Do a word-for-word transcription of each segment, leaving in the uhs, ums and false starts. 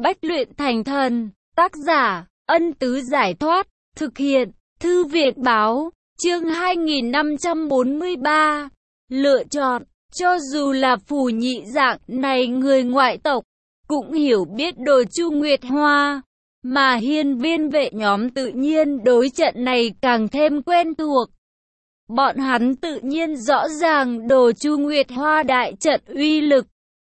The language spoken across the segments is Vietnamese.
Bách luyện thành thần. Tác giả, Ân Tứ Giải Thoát. Thực hiện, Thư viện Báo. Chương hai nghìn năm trăm bốn mươi ba. Lựa chọn. Cho dù là phù nhị dạng này người ngoại tộc, cũng hiểu biết Đồ Chu Nguyệt Hoa. Mà hiên viên vệ nhóm tự nhiên đối trận này càng thêm quen thuộc. Bọn hắn tự nhiên rõ ràng Đồ Chu Nguyệt Hoa đại trận uy lực.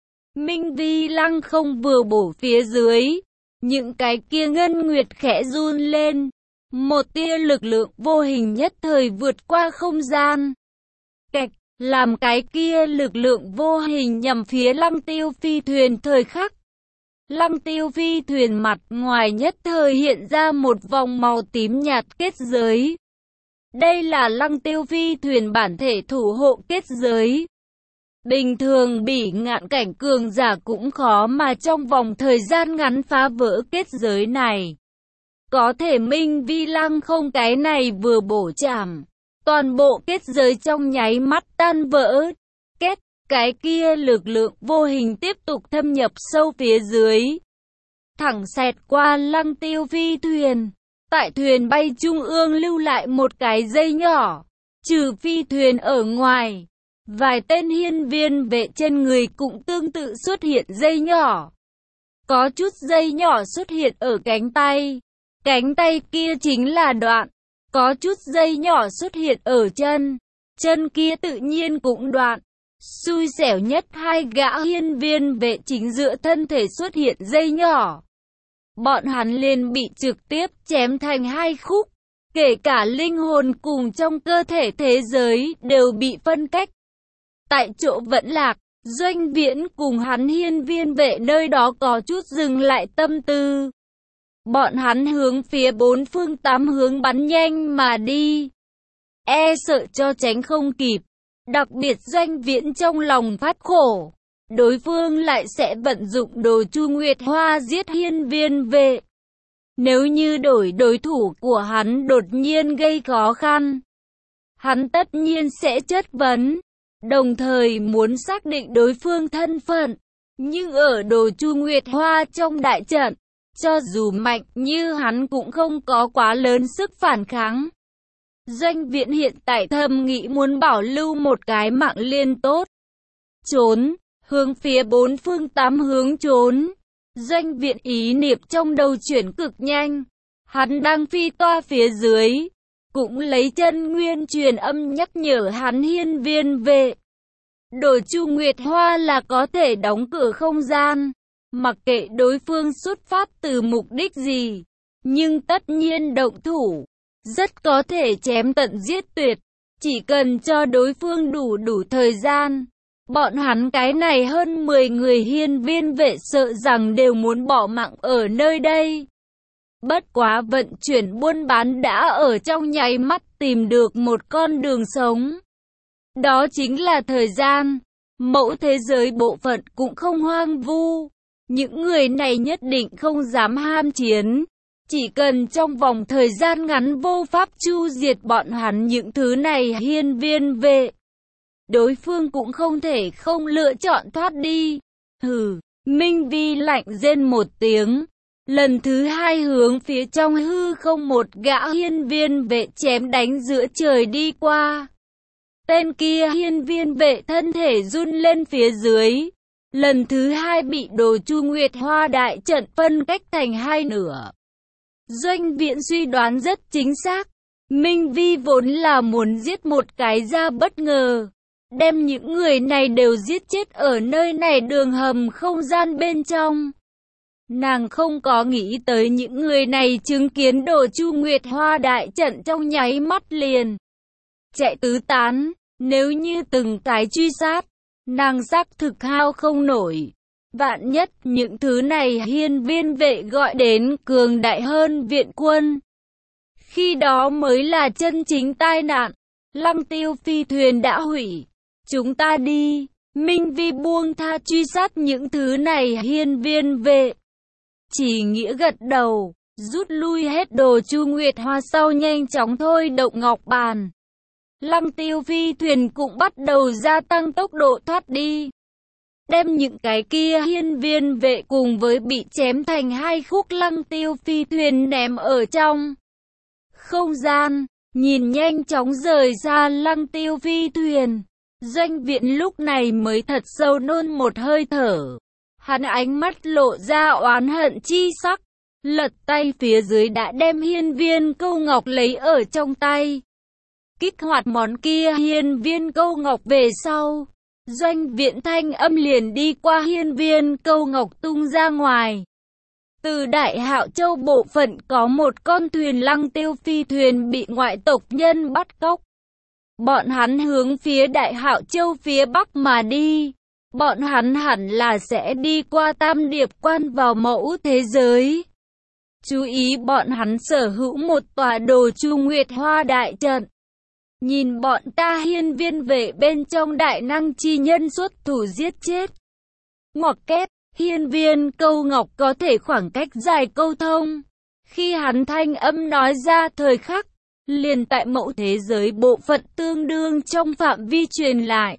Minh Vi lăng không vừa bổ phía dưới, những cái kia ngân nguyệt khẽ run lên. Một tia lực lượng vô hình nhất thời vượt qua không gian. Kạch, làm cái kia lực lượng vô hình nhằm phía Lăng Tiêu phi thuyền thời khắc. Lăng Tiêu phi thuyền mặt ngoài nhất thời hiện ra một vòng màu tím nhạt kết giới. Đây là Lăng Tiêu phi thuyền bản thể thủ hộ kết giới. Bình thường Bỉ Ngạn cảnh cường giả cũng khó mà trong vòng thời gian ngắn phá vỡ kết giới này. Có thể Minh Vi lăng không cái này vừa bổ chạm, toàn bộ kết giới trong nháy mắt tan vỡ. Kết, cái kia lực lượng vô hình tiếp tục thâm nhập sâu phía dưới, thẳng xẹt qua Lăng Tiêu phi thuyền. Tại thuyền bay trung ương lưu lại một cái dây nhỏ, trừ phi thuyền ở ngoài. Vài tên hiên viên vệ trên người cũng tương tự xuất hiện dây nhỏ. Có chút dây nhỏ xuất hiện ở cánh tay. Cánh tay kia chính là đoạn. Có chút dây nhỏ xuất hiện ở chân. Chân kia tự nhiên cũng đoạn. Xui xẻo nhất hai gã hiên viên vệ chính giữa thân thể xuất hiện dây nhỏ. Bọn hắn liền bị trực tiếp chém thành hai khúc. Kể cả linh hồn cùng trong cơ thể thế giới đều bị phân cách. Tại chỗ vẫn lạc, Doanh Viễn cùng hắn hiên viên vệ nơi đó có chút dừng lại tâm tư. Bọn hắn hướng phía bốn phương tám hướng bắn nhanh mà đi. E sợ cho tránh không kịp. Đặc biệt Doanh Viễn trong lòng phát khổ. Đối phương lại sẽ vận dụng Đồ Chu Nguyệt Hoa giết hiên viên vệ. Nếu như đổi đối thủ của hắn đột nhiên gây khó khăn, hắn tất nhiên sẽ chất vấn. Đồng thời muốn xác định đối phương thân phận. Nhưng ở Đồ Chu Nguyệt Hoa trong đại trận, cho dù mạnh như hắn cũng không có quá lớn sức phản kháng. Doanh Viễn hiện tại thầm nghĩ muốn bảo lưu một cái mạng liên tốt. Trốn, hướng phía bốn phương tám hướng trốn. Doanh Viễn ý niệm trong đầu chuyển cực nhanh. Hắn đang phi toa phía dưới, cũng lấy chân nguyên truyền âm nhắc nhở hắn hiên viên vệ. Đồ Chu Nguyệt Hoa là có thể đóng cửa không gian, mặc kệ đối phương xuất phát từ mục đích gì, nhưng tất nhiên động thủ, rất có thể chém tận giết tuyệt, chỉ cần cho đối phương đủ đủ thời gian. Bọn hắn cái này hơn mười người hiên viên vệ sợ rằng đều muốn bỏ mạng ở nơi đây. Bất quá vận chuyển buôn bán đã ở trong nháy mắt tìm được một con đường sống. Đó chính là thời gian. Mẫu thế giới bộ phận cũng không hoang vu. Những người này nhất định không dám ham chiến. Chỉ cần trong vòng thời gian ngắn vô pháp chu diệt bọn hắn những thứ này hiên viên vệ. Đối phương cũng không thể không lựa chọn thoát đi. Hừ, Minh Vi lạnh rên một tiếng. Lần thứ hai hướng phía trong hư không một gã hiên viên vệ chém đánh giữa trời đi qua. Tên kia hiên viên vệ thân thể run lên phía dưới. Lần thứ hai bị Đồ Chu Nguyệt Hoa đại trận phân cách thành hai nửa. Doanh Viễn suy đoán rất chính xác. Minh Vi vốn là muốn giết một cái ra bất ngờ. Đem những người này đều giết chết ở nơi này đường hầm không gian bên trong. Nàng không có nghĩ tới những người này chứng kiến Đồ Chu Nguyệt Hoa đại trận trong nháy mắt liền chạy tứ tán. Nếu như từng cái truy sát, nàng xác thực hao không nổi. Vạn nhất những thứ này hiên viên vệ gọi đến cường đại hơn viện quân, khi đó mới là chân chính tai nạn. Lăng Tiêu phi thuyền đã hủy, chúng ta đi. Minh Vi buông tha truy sát những thứ này hiên viên vệ, chỉ nghĩa gật đầu, rút lui hết Đồ Chu Nguyệt Hoa sau nhanh chóng thôi động ngọc bàn. Lăng Tiêu phi thuyền cũng bắt đầu gia tăng tốc độ thoát đi. đem những cái kia hiên viên vệ cùng với bị chém thành hai khúc Lăng Tiêu phi thuyền ném ở trong không gian, nhìn nhanh chóng rời xa Lăng Tiêu phi thuyền. Doanh Viễn lúc này mới thật sâu nôn một hơi thở. Hắn ánh mắt lộ ra oán hận chi sắc, lật tay phía dưới đã đem hiên viên câu ngọc lấy ở trong tay. Kích hoạt món kia hiên viên câu ngọc về sau, Doanh Viễn thanh âm liền đi qua hiên viên câu ngọc tung ra ngoài. Từ Đại Hạo Châu bộ phận có một con thuyền Lăng Tiêu phi thuyền bị ngoại tộc nhân bắt cóc. Bọn hắn hướng phía Đại Hạo Châu phía bắc mà đi. Bọn hắn hẳn là sẽ đi qua Tam Điệp Quan vào mẫu thế giới. Chú ý bọn hắn sở hữu một tòa Đồ Chu Nguyệt Hoa đại trận. Nhìn bọn ta hiên viên vệ bên trong đại năng chi nhân xuất thủ giết chết. Ngoặc kép, hiên viên câu ngọc có thể khoảng cách dài câu thông. Khi hắn thanh âm nói ra thời khắc, liền tại mẫu thế giới bộ phận tương đương trong phạm vi truyền lại.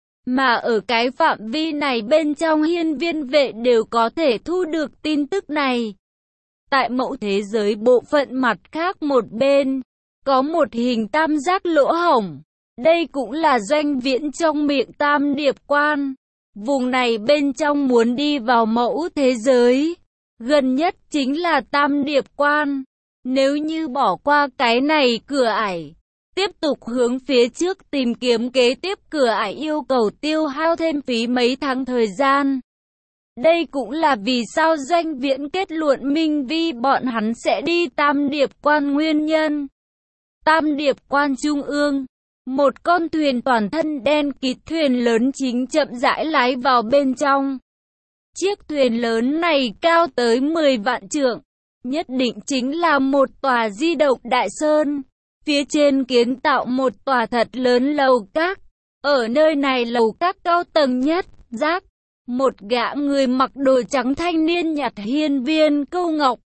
Mà ở cái phạm vi này bên trong hiên viên vệ đều có thể thu được tin tức này. Tại mẫu thế giới bộ phận mặt khác một bên, có một hình tam giác lỗ hổng. Đây cũng là Doanh Viễn trong miệng Tam Điệp Quan. Vùng này bên trong muốn đi vào mẫu thế giới, gần nhất chính là Tam Điệp Quan. Nếu như bỏ qua cái này cửa ải, tiếp tục hướng phía trước tìm kiếm kế tiếp cửa ải yêu cầu tiêu hao thêm phí mấy tháng thời gian. Đây cũng là vì sao Doanh Viễn kết luận Minh Vi bọn hắn sẽ đi Tam Điệp Quan nguyên nhân. Tam Điệp Quan trung ương, một con thuyền toàn thân đen kịt thuyền lớn chính chậm rãi lái vào bên trong. Chiếc thuyền lớn này cao tới mười vạn trượng, nhất định chính là một tòa di động đại sơn. Phía trên kiến tạo một tòa thật lớn lầu các. Ở nơi này lầu các cao tầng nhất, giác, một gã người mặc đồ trắng thanh niên nhặt hiên viên câu ngọc.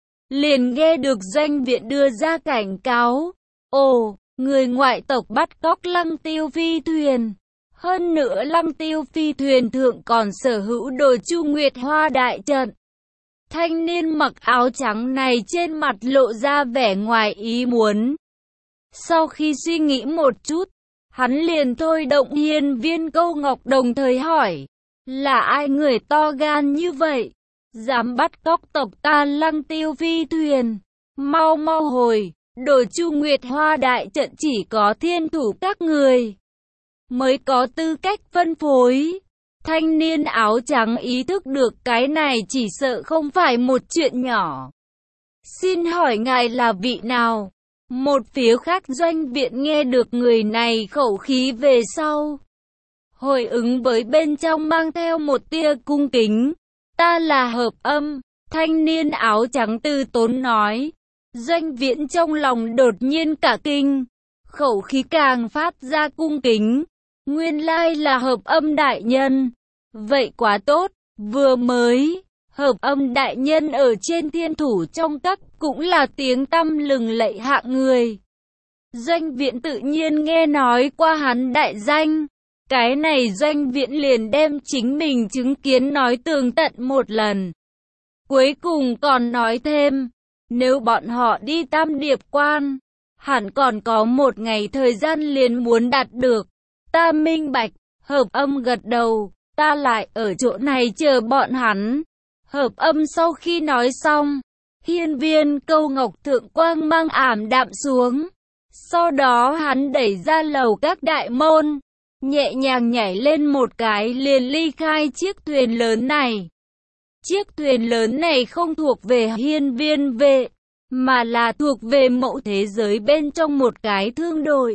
Liền nghe được Doanh Viễn đưa ra cảnh cáo. Ồ, người ngoại tộc bắt cóc Lăng Tiêu phi thuyền. Hơn nữa Lăng Tiêu phi thuyền thượng còn sở hữu Đồ Chu Nguyệt Hoa đại trận. Thanh niên mặc áo trắng này trên mặt lộ ra vẻ ngoài ý muốn. Sau khi suy nghĩ một chút, hắn liền thôi động hiên viên câu ngọc đồng thời hỏi. Là ai người to gan như vậy? Dám bắt cóc tộc ta Lăng Tiêu phi thuyền? Mau mau hồi, Đồ Chu Nguyệt Hoa đại trận chỉ có thiên thủ các người mới có tư cách phân phối. Thanh niên áo trắng ý thức được cái này chỉ sợ không phải một chuyện nhỏ. Xin hỏi ngài là vị nào? Một phía khác Doanh Viễn nghe được người này khẩu khí về sau, hồi ứng với bên trong mang theo một tia cung kính. Ta là Hợp Âm. Thanh niên áo trắng từ tốn nói. Doanh Viễn trong lòng đột nhiên cả kinh, khẩu khí càng phát ra cung kính. Nguyên lai là Hợp Âm đại nhân. Vậy quá tốt, vừa mới, Hợp Âm đại nhân ở trên thiên thủ trong các cũng là tiếng tăm lừng lẫy hạng người. Doanh Viễn tự nhiên nghe nói qua hắn đại danh. Cái này Doanh Viễn liền đem chính mình chứng kiến nói tường tận một lần. Cuối cùng còn nói thêm, nếu bọn họ đi Tam Điệp Quan, hẳn còn có một ngày thời gian liền muốn đạt được. Ta minh bạch. Hợp Âm gật đầu. Ta lại ở chỗ này chờ bọn hắn. Hợp Âm sau khi nói xong, hiên viên câu ngọc thượng quang mang ảm đạm xuống. Sau đó hắn đẩy ra lầu các đại môn, nhẹ nhàng nhảy lên một cái liền ly khai chiếc thuyền lớn này. Chiếc thuyền lớn này không thuộc về hiên viên vệ, mà là thuộc về mẫu thế giới bên trong một cái thương đội.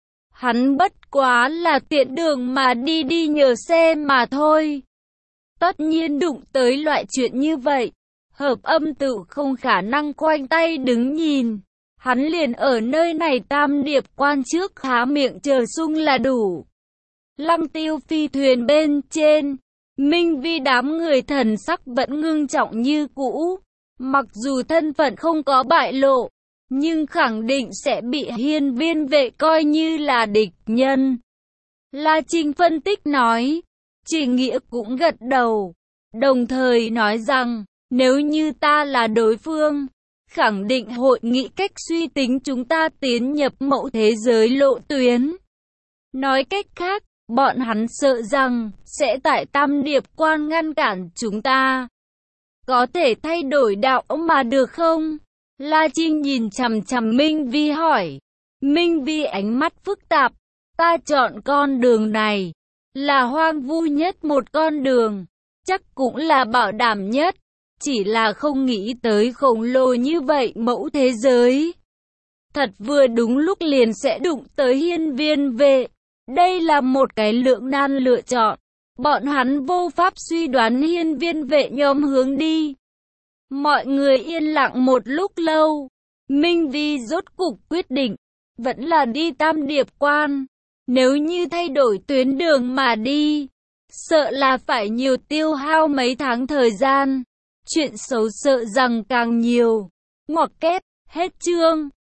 Hắn bất quá là tiện đường mà đi đi nhờ xe mà thôi. Tất nhiên đụng tới loại chuyện như vậy, Hợp Âm tự không khả năng khoanh tay đứng nhìn. Hắn liền ở nơi này Tam Điệp Quan trước há miệng chờ sung là đủ. Lăng Tiêu phi thuyền bên trên, Minh Vi đám người thần sắc vẫn ngưng trọng như cũ. Mặc dù thân phận không có bại lộ, nhưng khẳng định sẽ bị hiên viên vệ coi như là địch nhân. La Trinh phân tích nói, Trình Nghĩa cũng gật đầu, đồng thời nói rằng, nếu như ta là đối phương, khẳng định hội nghĩ cách suy tính chúng ta tiến nhập mẫu thế giới lộ tuyến. Nói cách khác, bọn hắn sợ rằng, sẽ tại Tam Điệp Quan ngăn cản chúng ta. Có thể thay đổi đạo mà được không? La Trinh nhìn chằm chằm Minh Vi hỏi. Minh Vi ánh mắt phức tạp, ta chọn con đường này, là hoang vu nhất một con đường, chắc cũng là bảo đảm nhất, chỉ là không nghĩ tới khổng lồ như vậy mẫu thế giới. Thật vừa đúng lúc liền sẽ đụng tới hiên viên vệ, đây là một cái lưỡng nan lựa chọn, bọn hắn vô pháp suy đoán hiên viên vệ nhóm hướng đi. Mọi người yên lặng một lúc lâu, Minh Vi rốt cục quyết định, vẫn là đi Tam Điệp Quan. Nếu như thay đổi tuyến đường mà đi, sợ là phải nhiều tiêu hao mấy tháng thời gian. Chuyện xấu sợ rằng càng nhiều. Ngoặc kép, hết chương.